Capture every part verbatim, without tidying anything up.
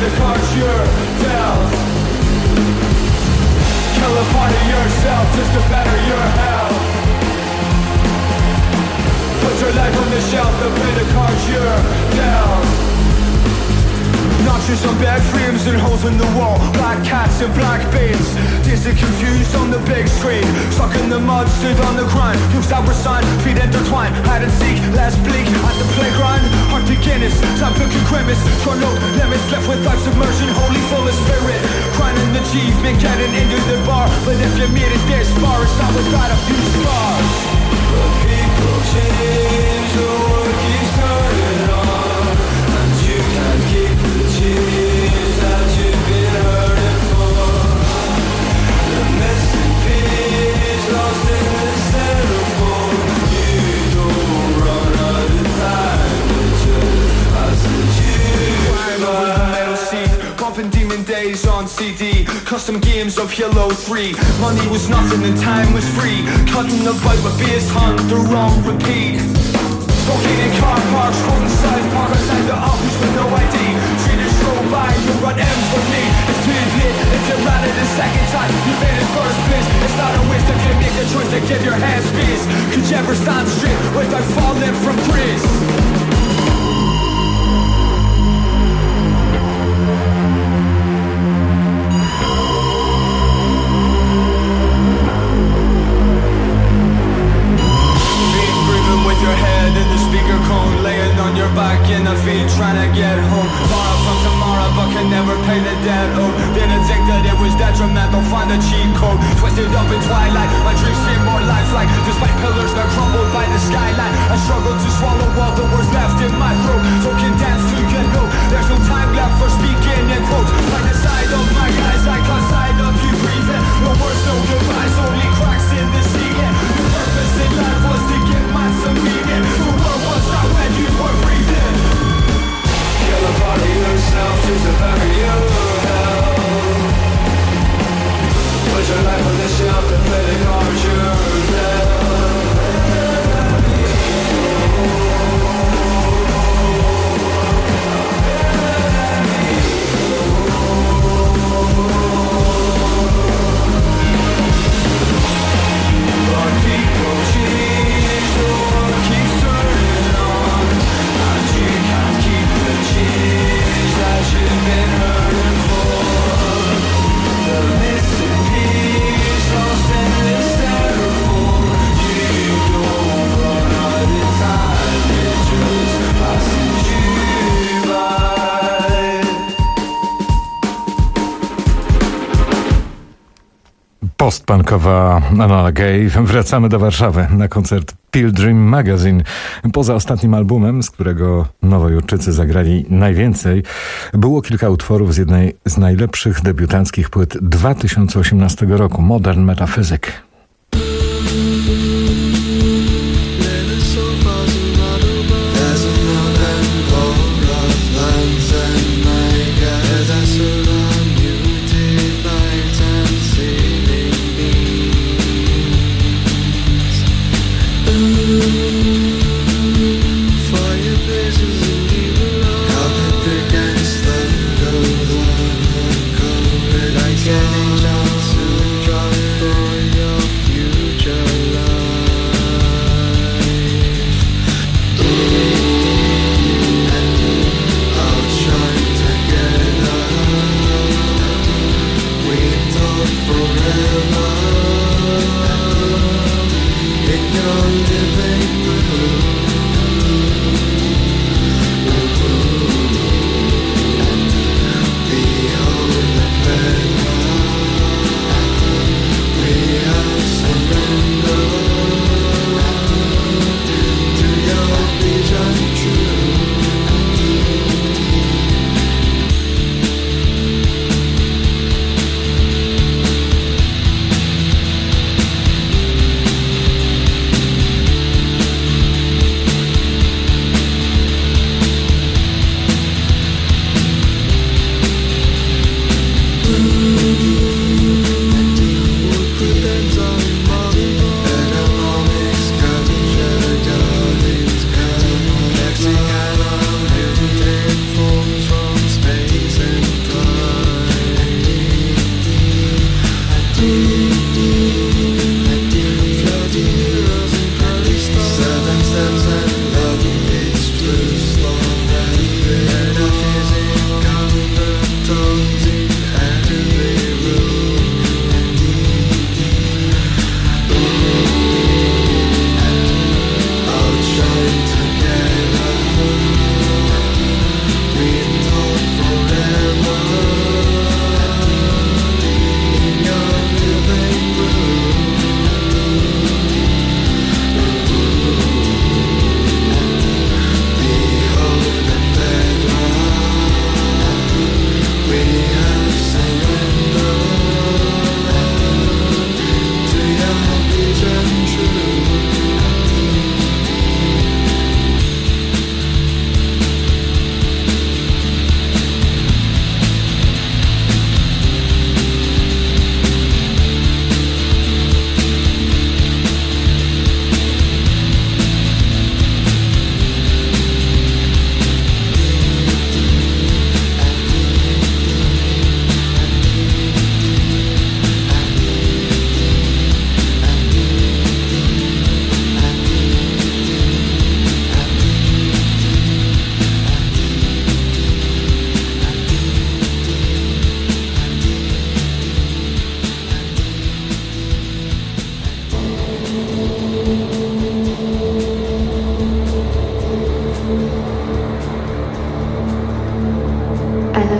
the cards you're dealt. Kill a part of yourself just to better your health. Put your life on the shelf to play the cards you're dealt. Notches on bed frames and holes in the wall. Black cats and black bins. Dizzy confused on the big screen. Stuck in the mud, stood on the grind. Moves that were signed, feet intertwined. Hide and seek, less bleak at the playground. Heart to Guinness, time took a grimace. Torn no limits, left with life submersion. Holy full of spirit. Grinding the achievement, getting into the bar. But if you made it this far, it's not without a few scars. But people change, the world keeps turning on. And you can't keep the cheese that you've been hurting for. The missing piece lost in the centerfold. You don't run out of time, it just passes you by. Metal seat, bumping Demon Days on C D. Custom games of Halo three. Money was nothing and time was free. Cutting the bite with beers hunt, the wrong repeat. Smoking in car parks, holding side park outside the office with no I D. Treaters stroll by, you run M's for me. It's too late if you ran it a second time. You finished first place. It's not a waste if you make the choice to give your hand space. Could you ever stand straight without falling from grace? Laying on your back in the field trying to get home. Borrow from tomorrow but can never pay the debt owed. Didn't think that it was detrimental, find a cheat code. Twisted up in twilight, my dreams seem more lifelike. Despite pillars that crumbled by the skyline, I struggle to swallow all the words left in my throat. So condensed to get low, there's no time left for speaking in quotes. Like the side of my eyes, I caught sight of you breathing. No words, no goodbyes, only cracks in the ceiling. Your purpose in life was to give man some meaning. The world was out when you were breathing. Kill a part of yourself just to bury your health. Put your life on the shelf and play the cards you're dealt. But people change, the world keeps turning on. And you can't keep the change that you've been hurting for. The missing piece lost in the centerfold. You don't run out of time, it just passes you by. Postpunkowa Enola Gay. Wracamy do Warszawy na koncert Pilgrim Magazine. Poza ostatnim albumem, z którego nowojorczycy zagrali najwięcej, było kilka utworów z jednej z najlepszych debiutanckich płyt dwa tysiące osiemnastego roku, Modern Metaphysic. Getting down to drive for your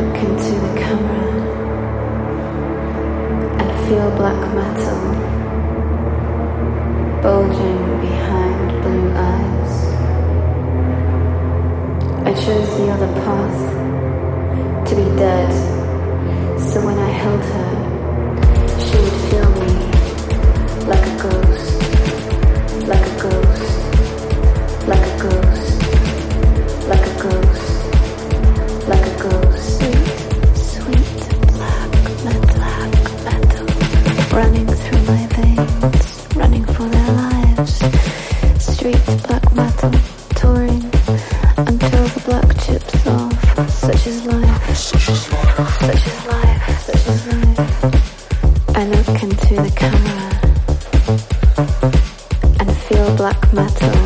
look into the camera and feel black metal bulging behind blue eyes. I chose the other path, to be dead, so when I held her, she would feel me like a ghost, like a ghost, like a ghost, like a ghost, like a ghost. Sweet, sweet black metal, metal, running through my veins, running for their lives. Street black metal, touring until the black chips off. Such is life, such is life, such is life, such is life. I look into the camera and feel black metal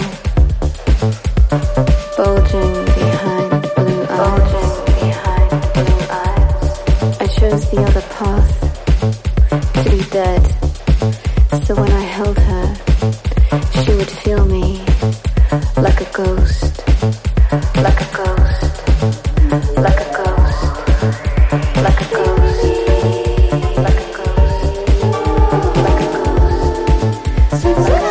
bulging behind blue eyes. Bulging behind blue eyes. I chose the other path, to be dead, so when I held her, she would feel me like a ghost, like a ghost, like a ghost, like a ghost, like a ghost, like a ghost, like a ghost.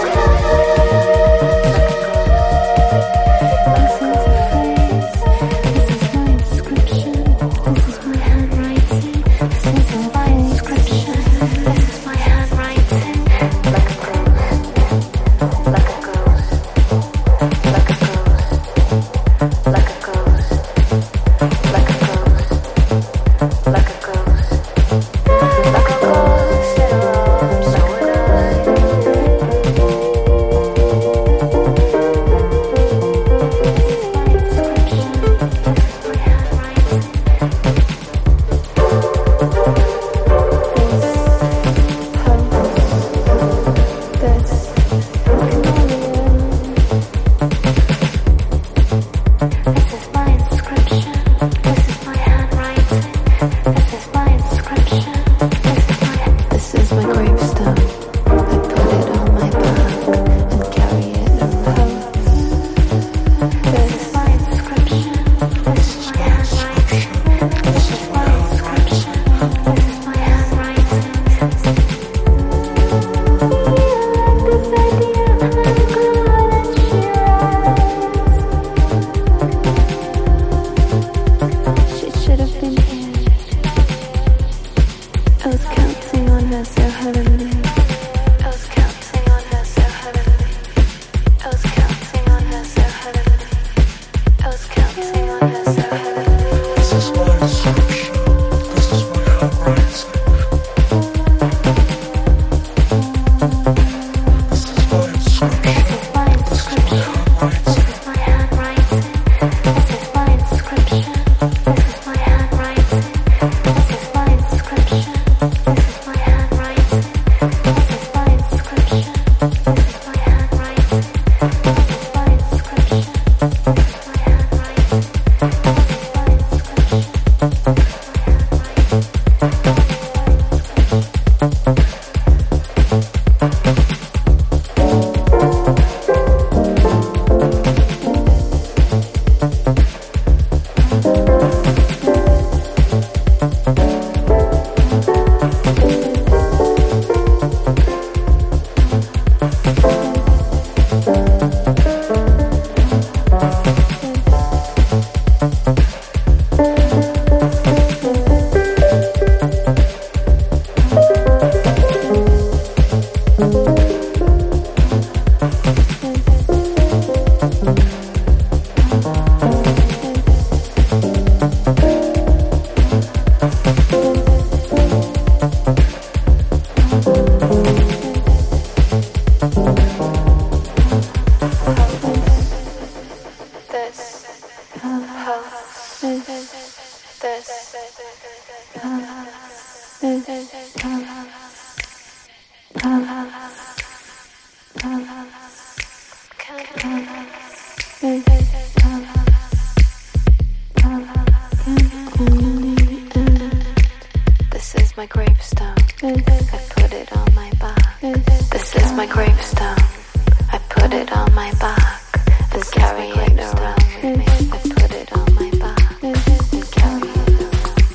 This is my gravestone. I put it on my back. This is my gravestone. I put it on my back and carry it around with me. I put it on my back and carry it around.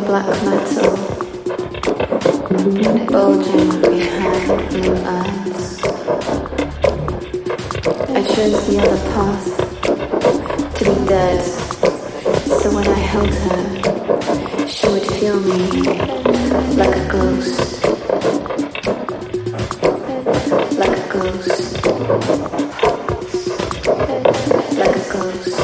black metal, bulging behind blue eyes. I chose the other path, to be dead, so when I held her, she would feel me like a ghost, like a ghost, like a ghost.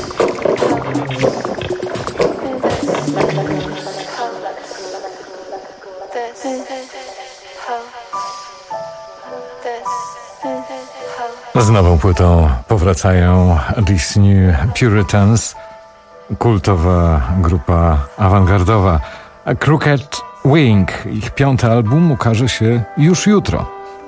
Z nową płytą powracają These New Puritans, kultowa grupa awangardowa. Crooked Wing, ich piąty album ukaże się już jutro.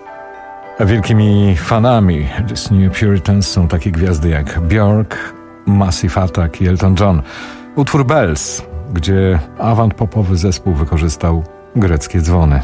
A wielkimi fanami These New Puritans są takie gwiazdy jak Björk, Massive Attack i Elton John. Utwór Bells, gdzie awant-popowy zespół wykorzystał greckie dzwony.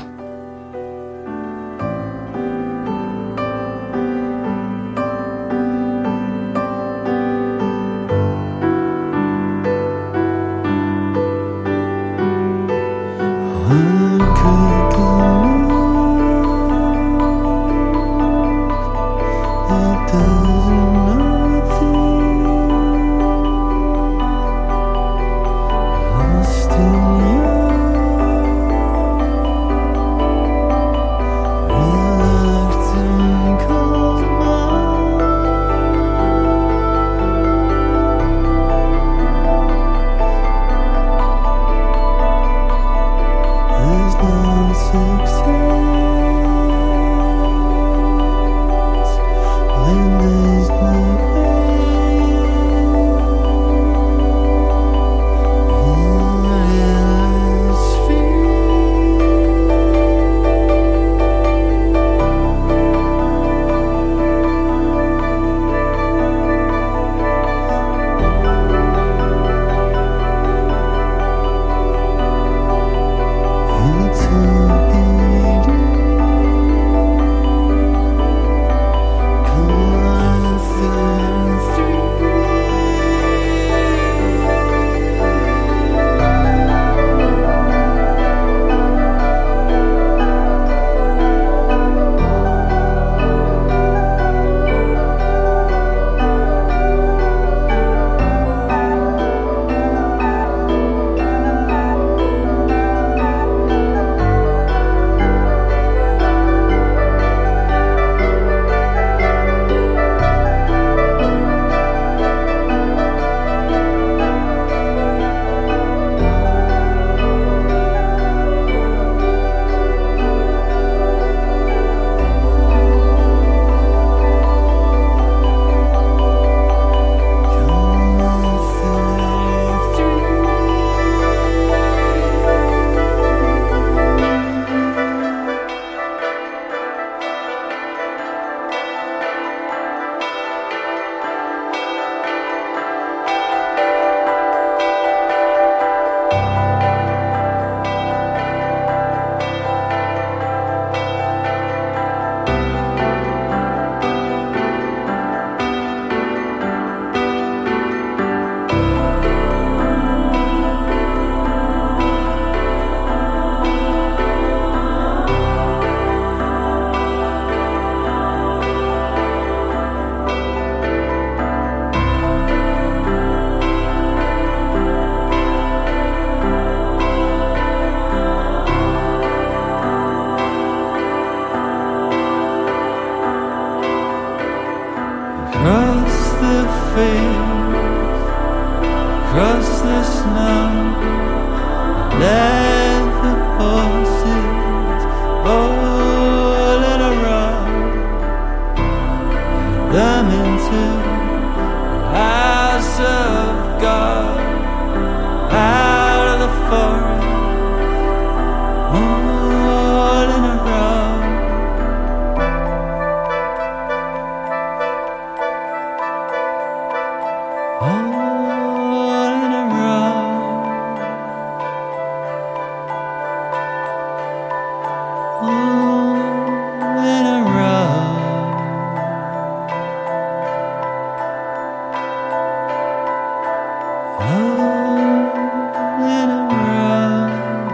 All in a row.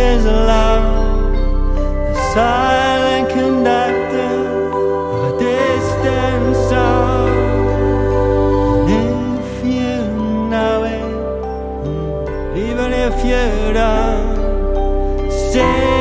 is love, the silent conductor of a distant sound. And if you know it, even if you don't, stay.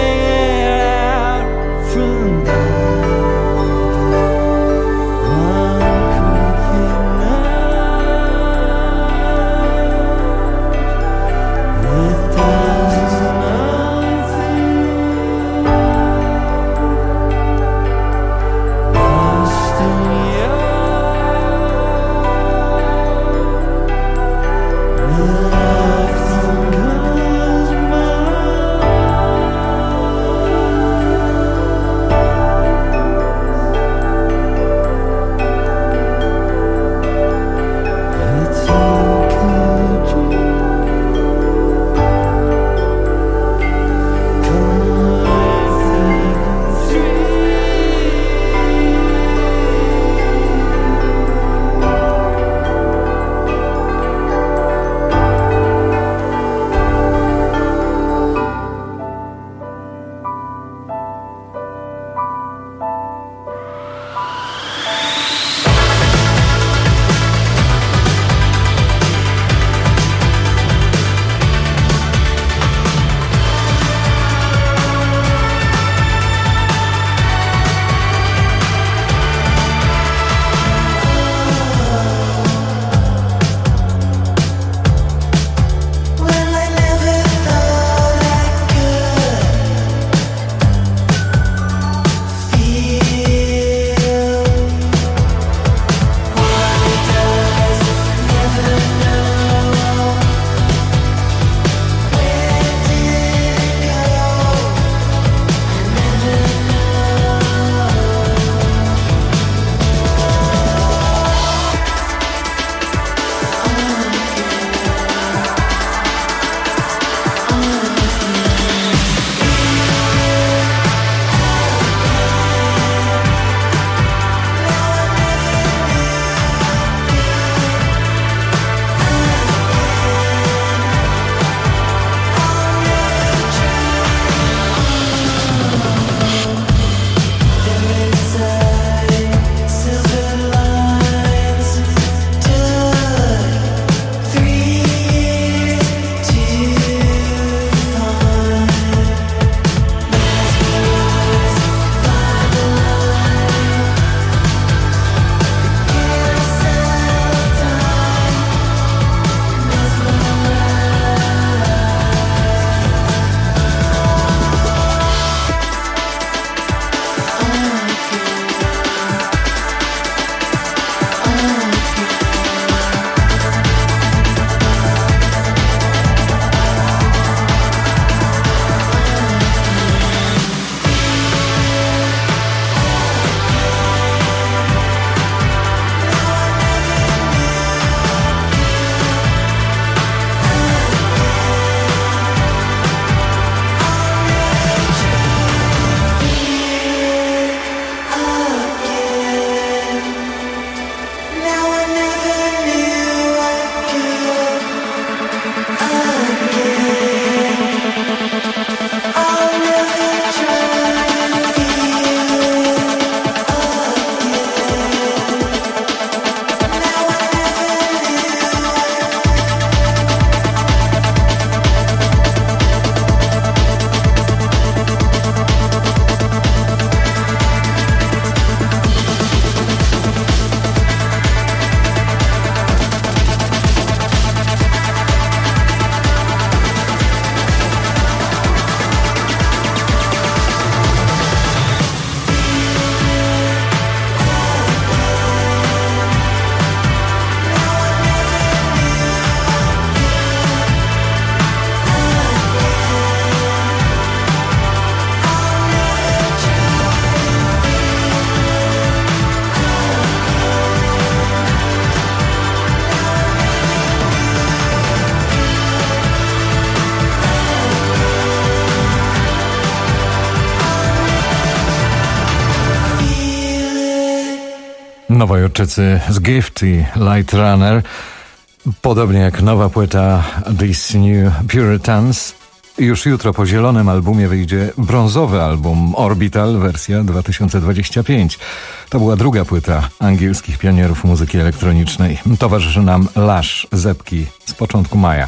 Nowojorczycy z Gifty Light Runner, podobnie jak nowa płyta These New Puritans, Już jutro po zielonym albumie wyjdzie brązowy album Orbital, wersja dwa tysiące dwudziesta piąty. To była druga płyta angielskich pionierów muzyki elektronicznej. Towarzyszy nam Lush Zepki z początku maja.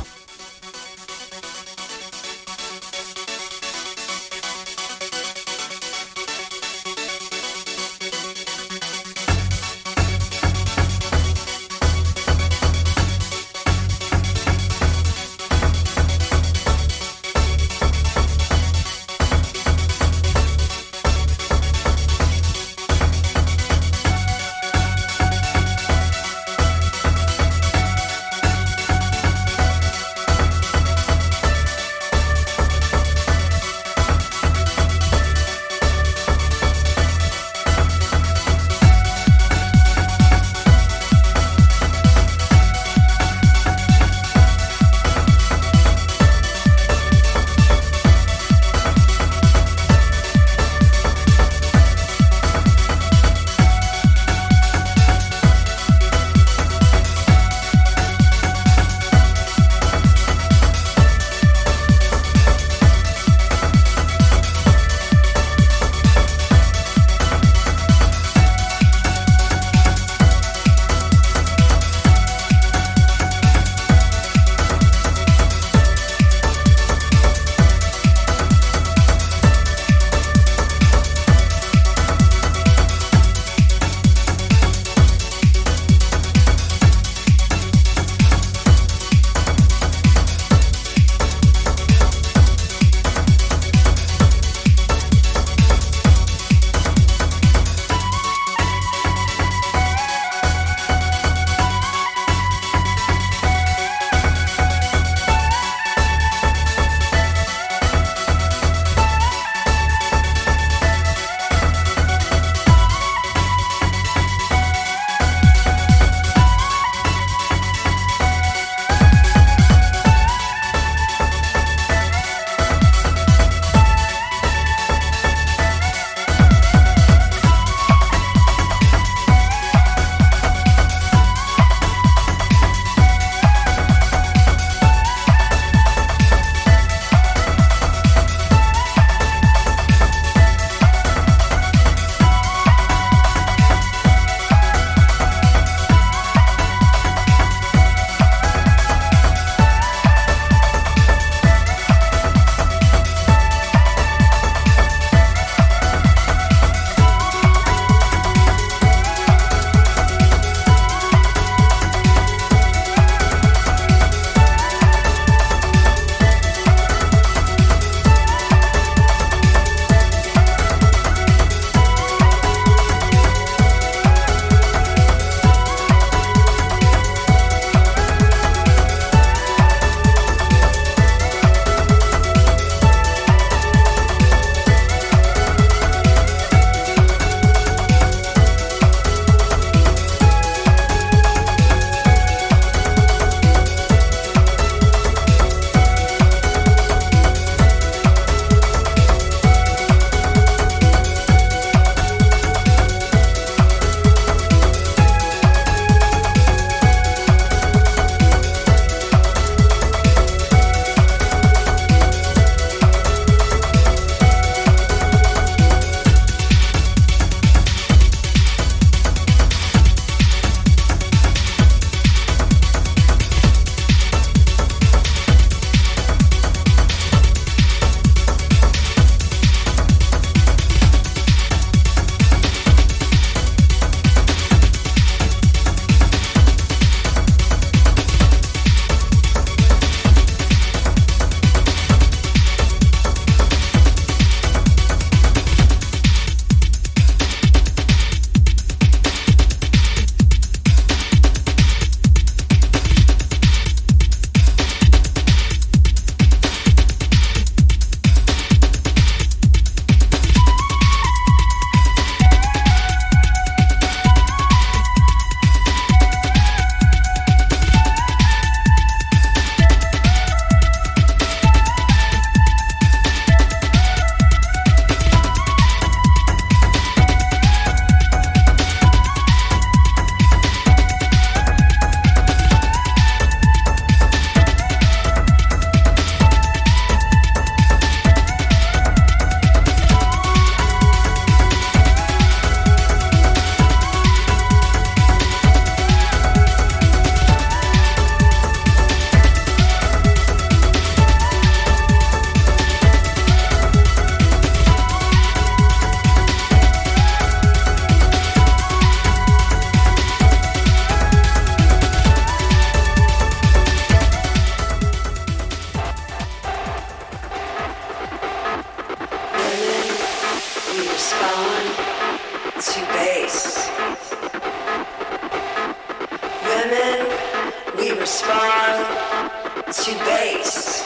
respond to bass.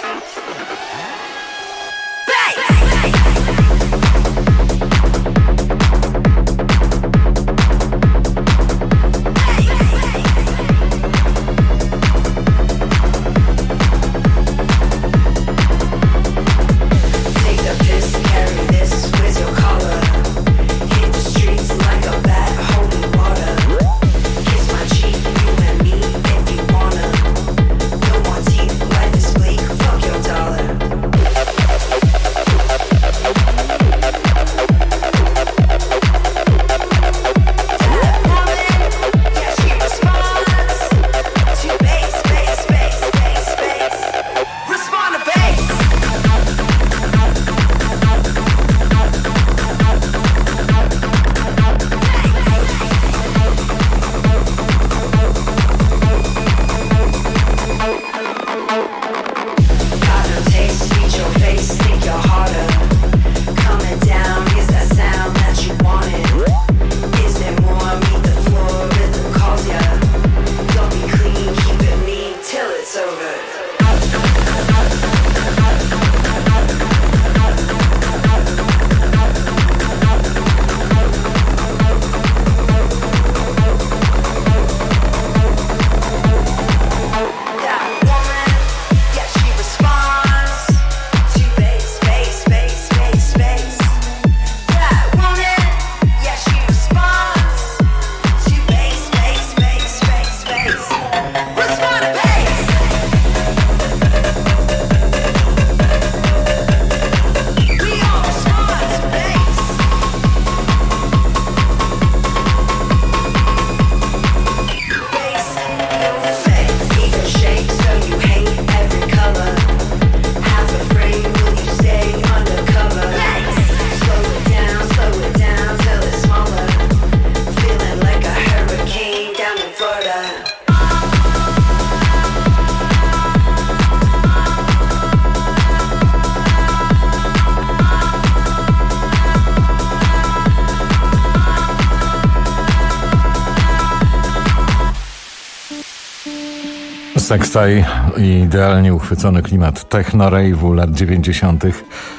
Sextile i idealnie uchwycony klimat techno-rave'u lat dziewięćdziesiątych.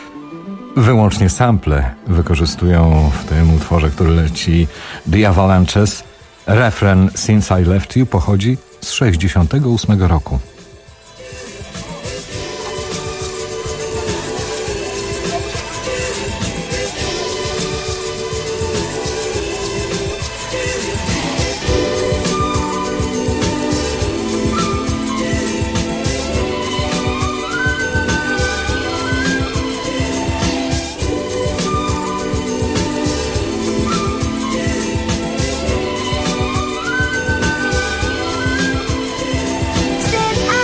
Wyłącznie sample wykorzystują w tym utworze, który leci, The Avalanches. Refren Since I Left You pochodzi z sześćdziesiątego ósmego roku. Since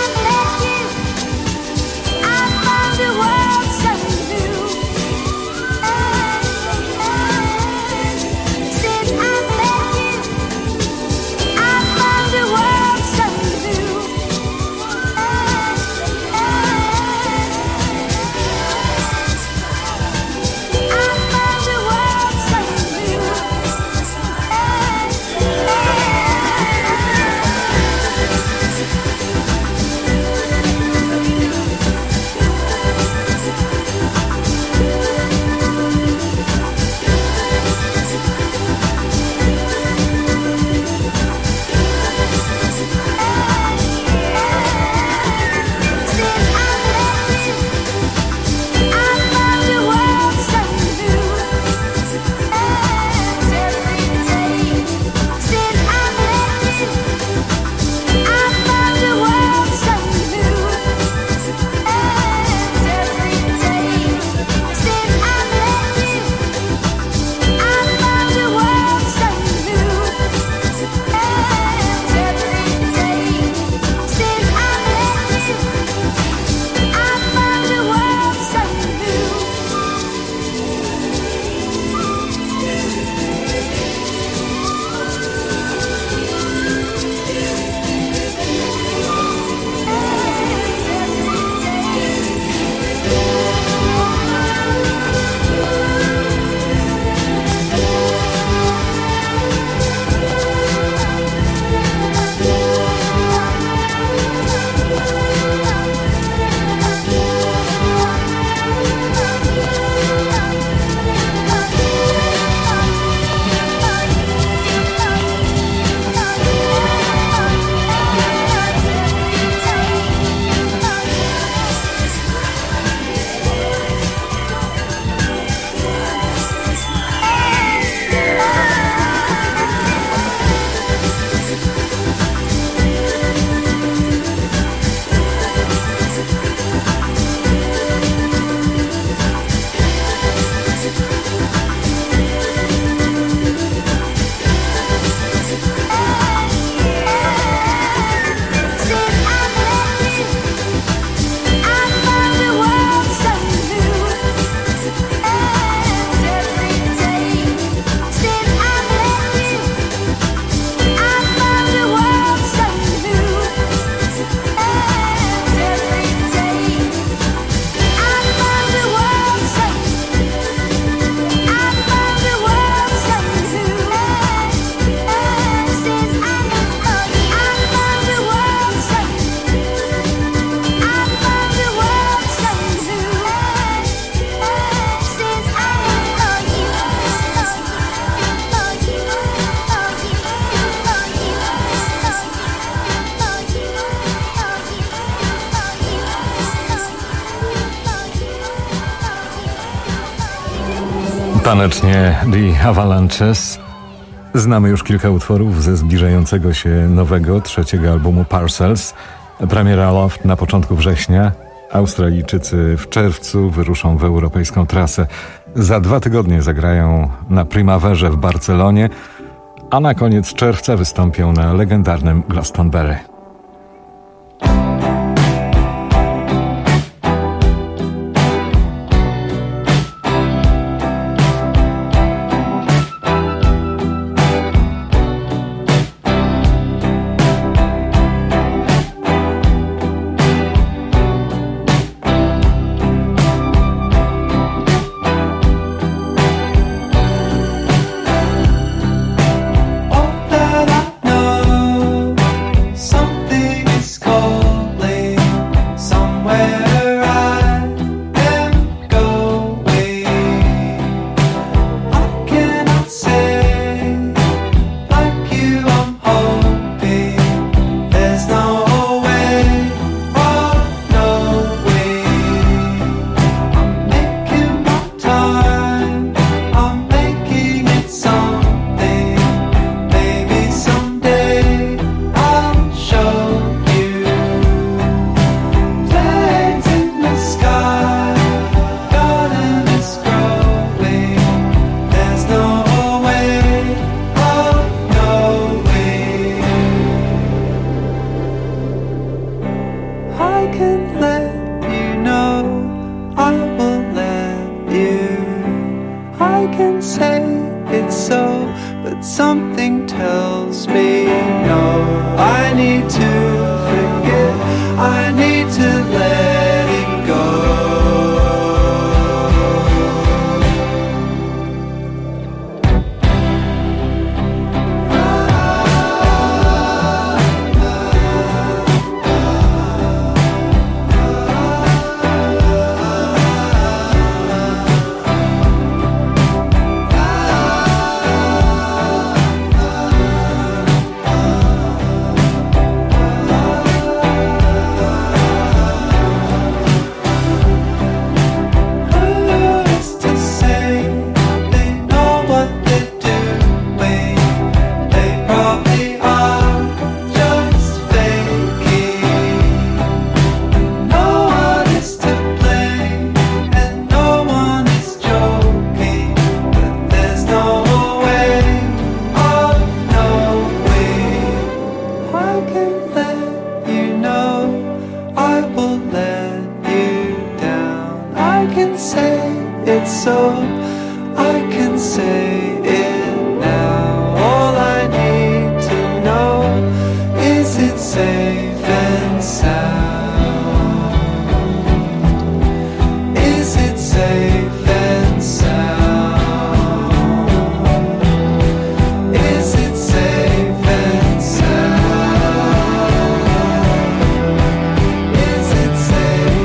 Tanecznie The Avalanches. Znamy już kilka utworów ze zbliżającego się nowego, trzeciego albumu Parcels. Premiera Loft na początku września. Australijczycy w czerwcu wyruszą w europejską trasę. Za dwa tygodnie zagrają na Primaverze w Barcelonie, a na koniec czerwca wystąpią na legendarnym Glastonbury.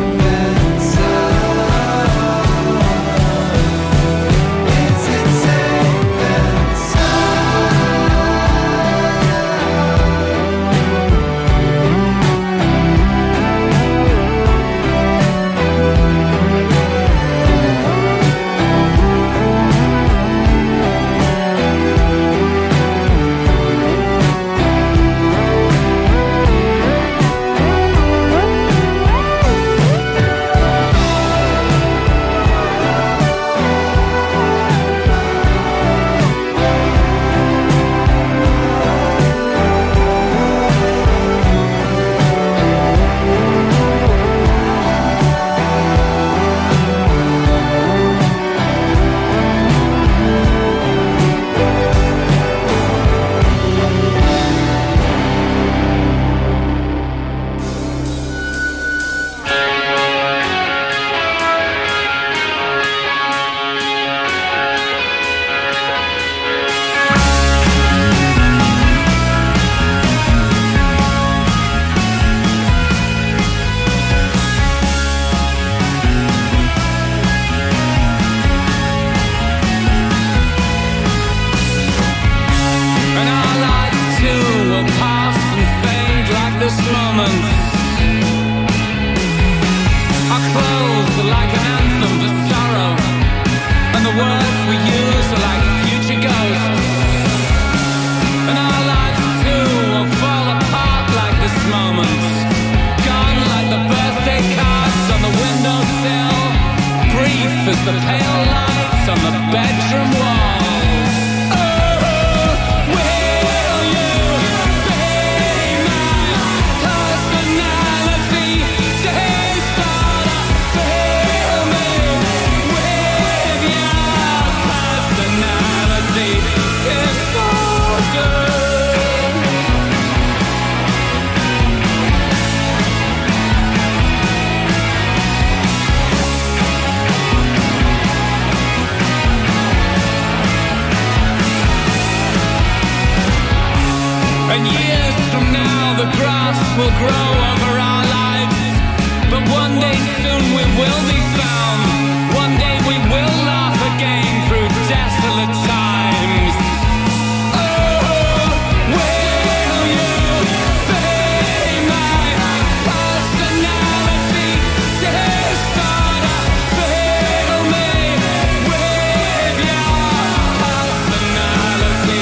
Is it safe? grass will grow over our lives, but one day soon we will be found. One day we will laugh again through desolate times. Oh, will you be my personality? Starter, fill me with your personality.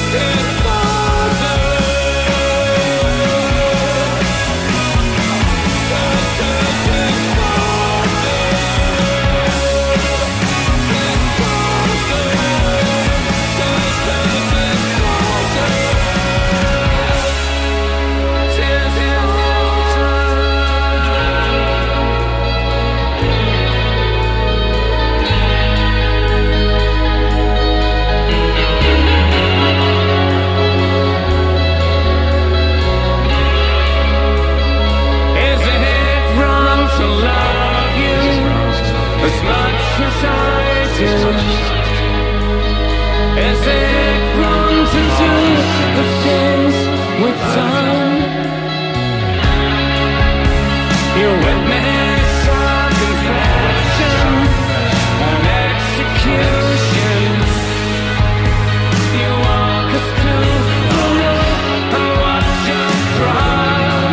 As much as I do, is it wrong to do the things we've done? You witness our confession and execution. You walk us through the road and watch us cry.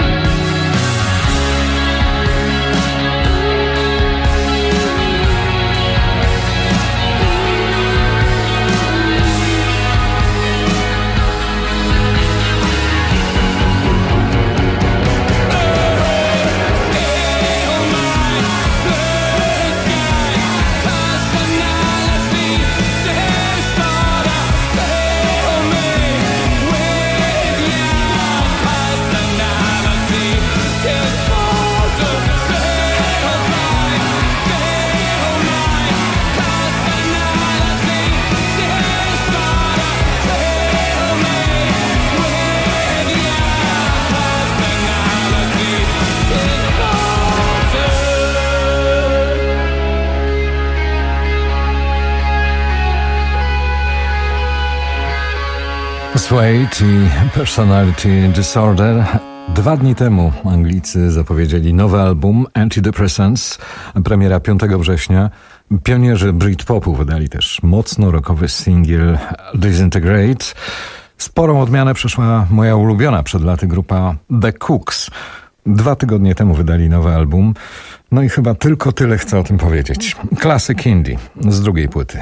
Suede i Personality Disorder. Dwa dni temu Anglicy zapowiedzieli nowy album Antidepressants, premiera piątego września. Pionierzy Britpopu wydali też mocno rockowy singiel Disintegrate. Sporą odmianę przeszła moja ulubiona przed laty grupa The Cooks. Dwa tygodnie temu wydali nowy album. No i chyba tylko tyle chcę o tym powiedzieć. Classic Indie z drugiej płyty.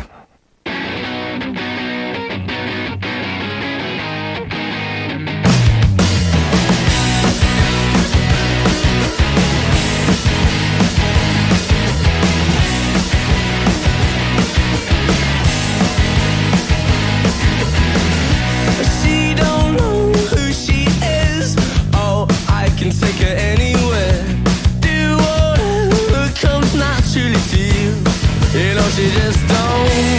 She just don't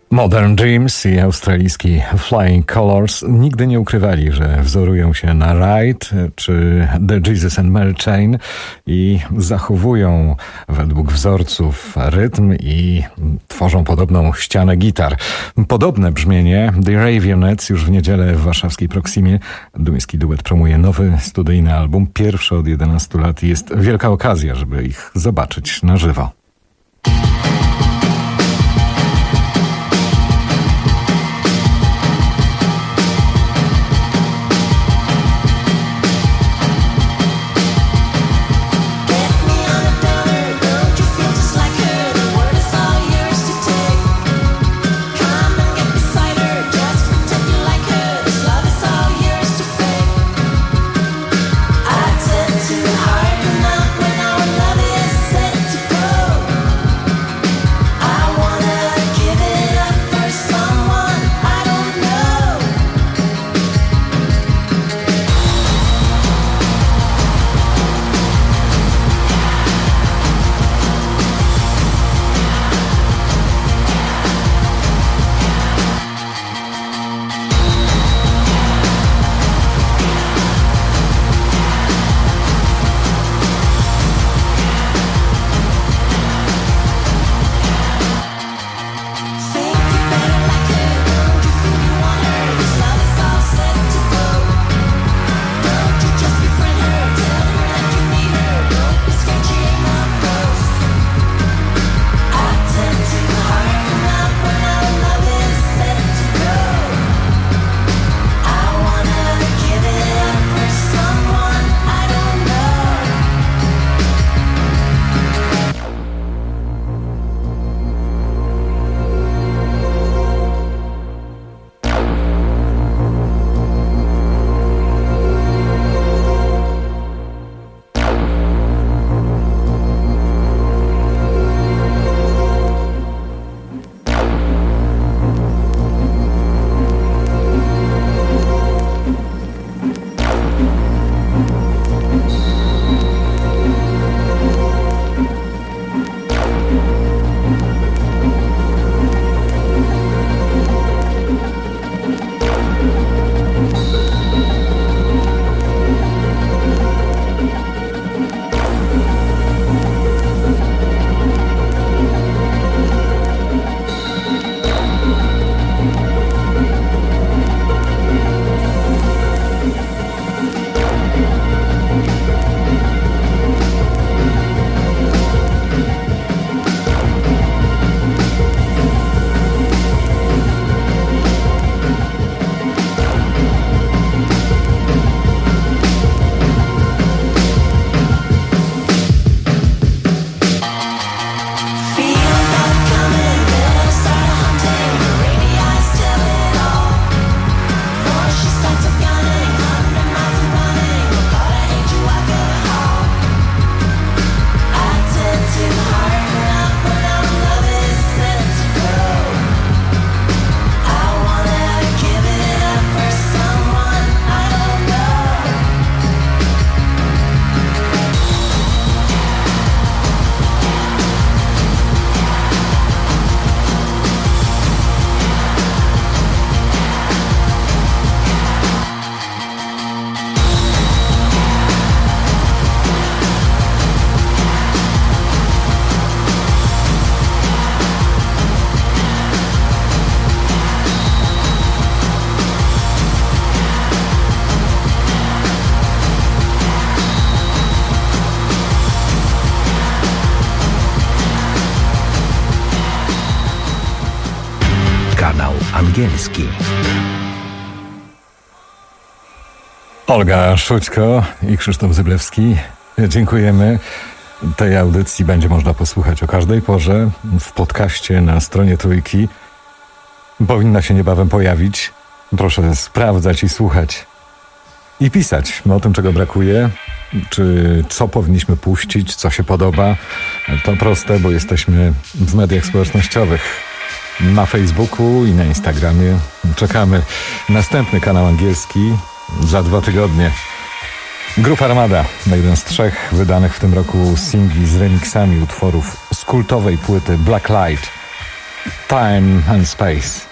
Modern Dreams i australijski Flying Colours nigdy nie ukrywali, że wzorują się na Ride czy The Jesus and Mary Chain i zachowują według wzorców rytm i tworzą podobną ścianę gitar. Podobne brzmienie The Ravionettes już w niedzielę w warszawskiej Proximie. Duński duet promuje nowy studyjny album, pierwszy od jedenastu lat i jest wielka okazja, żeby ich zobaczyć na żywo. Angielski. Olga Szućko i Krzysztof Zyblewski. Dziękujemy. Tej audycji będzie można posłuchać o każdej porze w podcaście na stronie Trójki. Powinna się niebawem pojawić. Proszę sprawdzać i słuchać. I pisać o tym, czego brakuje, czy co powinniśmy puścić, co się podoba. To proste, bo jesteśmy w mediach społecznościowych. Na Facebooku i na Instagramie. Czekamy. Następny kanał angielski za dwa tygodnie. Grupa Armada, jeden z trzech wydanych w tym roku singli z remixami utworów z kultowej płyty Black Light. Time and Space.